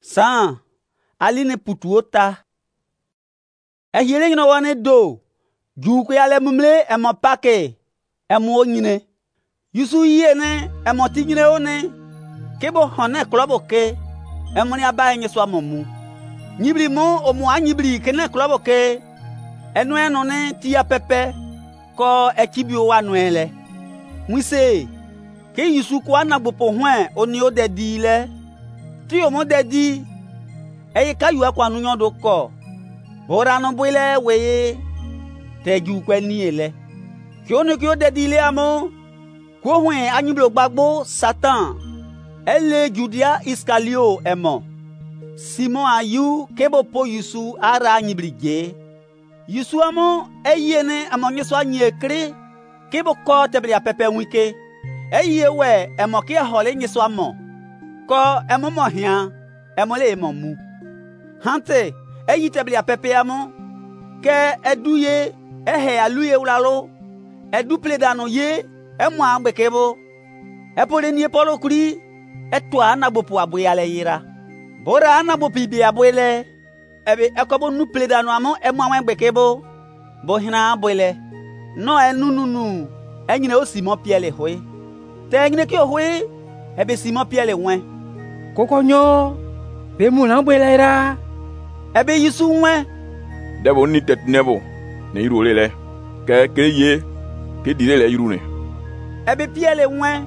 San aline putuota. Hiring no wane do. Ju ko yale mumle e mo pake e mo nyine. Yusu yene e mo tinyine one. Kebo hone klobo ke e mo ni aba enye so amomu. Nyibri mo o mo anyibri kene klobo ke enu eno ne tia pepe ko ekibi o wanu ele. Mwise ke Yusu ko anagbopo hwan oni o dedi le. Ti o mo dedi eye ka yu akwa nu nyodo ko. Bora no boile weye teju kwa ni ele. Ki o ne ki o dedi le amo ko hwan anyibro gbagbo Satan. Ele Judia Iskalio emo. Simon ayu kebo po Yusu ara anyibrige. Yusu amo eyene amo nyeso anyekre kebo ko teblia pepe wike. Eye we emo ke hole nyeso amo. Ko emo mo hia emo le emo mu. Hante eyi teblia pepe amo ke eduye ehe aluye ulalo edu pledano ye emo agbekebo. Epole ni polo kuri etwa anagbopo aboyale yira. Bora anagbopi bi aboyle ebe ekobo nu pledano amo emo agbekebo. Bo hina aboyle no enununu enyine osimo piele hoye. Te enyine ki hoye ebe simo piele wen. Kokonyo be mu na aboyle ra ebe Yusu wen debo ni tetnebo ne iru le ke ye ke dire le iru ne ebe piele wen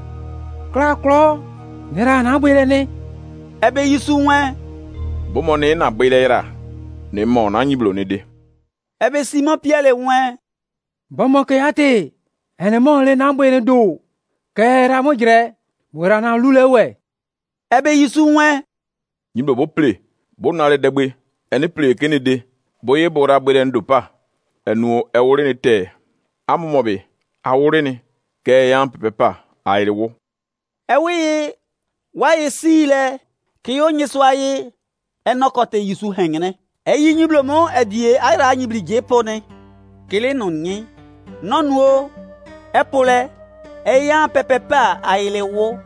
klo nera na aboyle ne ebe Yusu wen bo mo ne na aboyle ra ne mo na nyiblo ne de ebe Simon piele wen bomo ke ate ene mo le na aboyle do ke ra mo jire bora na lule we ebe Yusu wen nyiblo bo ple bo na le degbe eni ple kene de boye bora gbere ndopa enu ewore ni te amomobe awore ni ke yan pepepa airewo ewi waye sile ki onye swaye enokote Yusu hengene eyi nyiblo mo edie ara nyibli jepone kile nonye nonuo epole eyan pepepa ailewo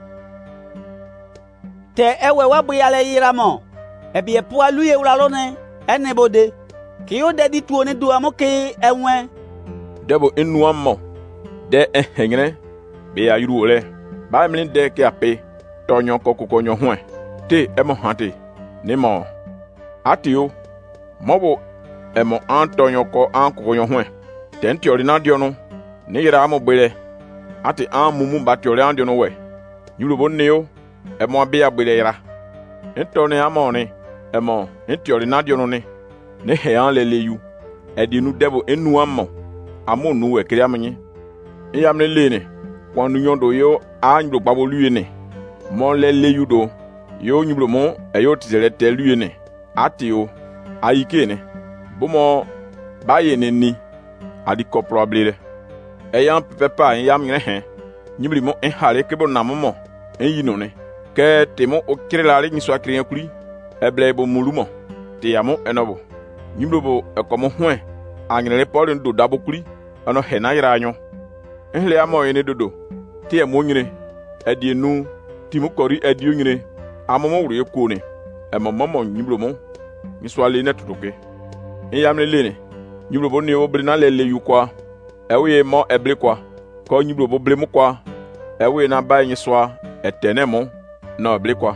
te ewe wabuyale yiramo ebi epu aluye ulalone enebode ki o dedi tu oni do amoke enwe debo enu ammo de ehengene be ayuru ole ba mi de ke ape tonyo kokokonyo hwan te emo hante ni mo atio mobo emo antonyo ko ankokonyo hwan ten ti ordinario no ni yira amo gbele ati an mumu ba ti ordinario no we yuru bo neo emo be agbele yira entone amoni emo enti ordinario no ne he an leleyu edinu debo enu ammo amonu we kiri amenye iyamne lene kwanu nyondo yo anylo gbabo luye ne mo leleyu do yo nyublo mo eyo tizele te luye ne atio ayike ne bomo baye ne ni adi ko probable eyam pepa yam nyre he nyibli mo hare kebo namomo eyino ne ke temo o kirelare nyiso akriyan kuri eble bo mulumo te yamo enobo nyimlobo ekomo hwen anyere pole ndo dabo kuri ano he na yira anyo enhle amo ene dodo te emo nyire edi enu timu kori edi onyire amomo wure ko ne emomomo nyimlomo nyiso ale ne tutoke eyamle lene nyimlobo ne obri na lele yukwa ewe mo eble kwa ko nyimlobo ble mu kwa ewe na ba nyiso etenemo na eble kwa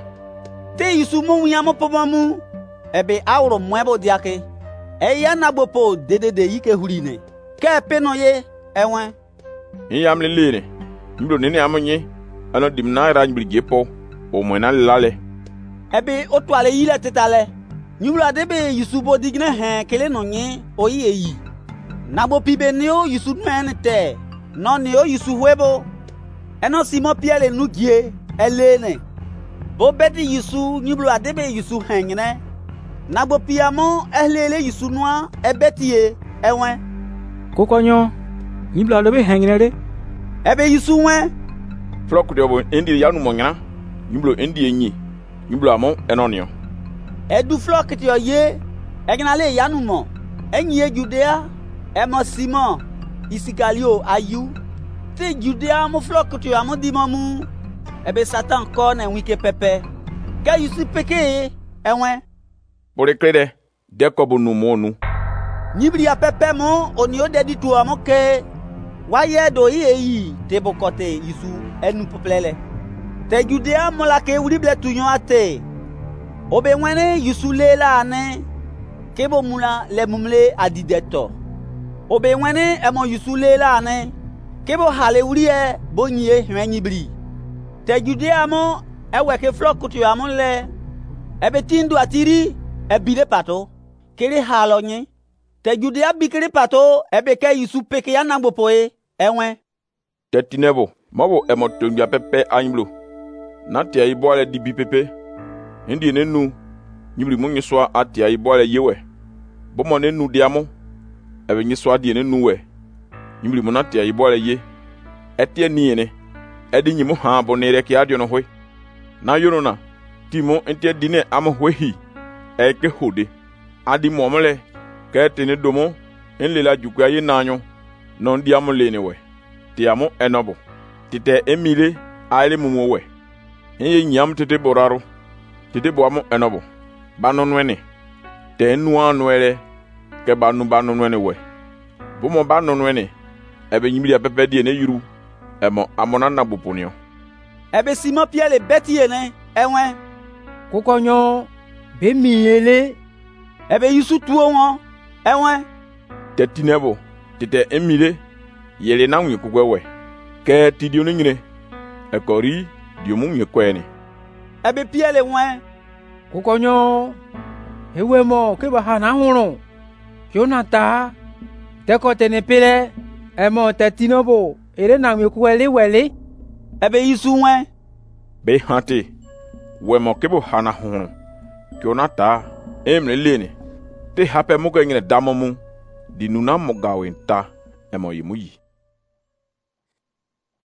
te Yusu mo wiamo pomamu ebe awro mwebo diake eya nagbopo dedede yike hurine ke peno ye enwe yamle lene nyimlo ne amonye ano dimna ra nyiblige po o mwena lale ebe otwale yile tetale nyimlo adebe Yusu bo digne he kele nonye oyi eyi nagbopi be ne o Yusu menete no ne o Yusu hwebo eno Simon Pierre nugie elene bo bedi Yusu nyiblo adebe Yusu hengene nagbo piamo ehlele Yusu noa ebetie enwe kokonyo nyiblo adebe hengene de ebe Yusu wen flok de bo endi yanu monyana nyiblo endi enyi nyiblo amo enonio edu flok ti oye egnale yanu mo enyi Judea emo Simon Isikalio ayu te Judea mo flok ti amo dimomu ebe Satan ko na wike pepe ke Yusu peke ewen. Pour éclairer, dès que vous nous monnous. Nyibri a pepe mon, onio de di tu amoke. Waye do yi te bokote Yisu enu poplele. Te Judea mola ke uri ble tunyo ate. Obe wene Yisu le la ane. Kebo mula le mumle adideto. Obe wene emo Yisu le la ane. Kebo hale uri e bonye nyibri. Te Judea mo ewe ke flokutu amon le. Ebe tindu atiri ebile pato. Kere halo nye. Te Judea bikere pato ebe ke Yisu peke ya nangbopoe ewen. Te tinebo, mabo emo tongia pepe anyblo. Nati ya iboale dibi pepe. Hindi nenu, nyibli mo nyeswa ati ya iboale yewe. Bomo nenu diamo, ebe nyeswa di nenu we. Nyibli mo nati ya iboale ye. Etie niene, edi nyimo haa bonere ki adio no hoi. Na yorona, timo entie dine amo hwehi. Eke hode. Adi momole, ke tene domo, enlela jukwa ye nanyo. Non diamo lene we. Tiamo enobo. Tite emile, aile mumo we. Enye nyam tete boraro. Tete boamo enobo. Bano nwene. Te nua nwere. Ke banu nwene we. Bomo bano nwene. Ebe nyimili ya pepe die ne yuru. Emo amona na buponio. Ebe Simon Pierre le beti ene ewen. Kukonyo be miele. Ebe Yisu tuo won ewen. Te tinebo. Tete emile. Yele na unye kukwewe. Ke tidio nyine. Ekori diomu nye kwene. Ebe Pierre le wen. Kukonyo ewe mo ke ba hana hunu. Jonata deko tene pele emo tetinobo ere na unye kukwele wele. Ebe Yisu wen. Be hante. Wemo kebo hana hunu. Jonata emle lene. Te hape muka ngine damomu. Di nuna mogawe nta emo yimuyi.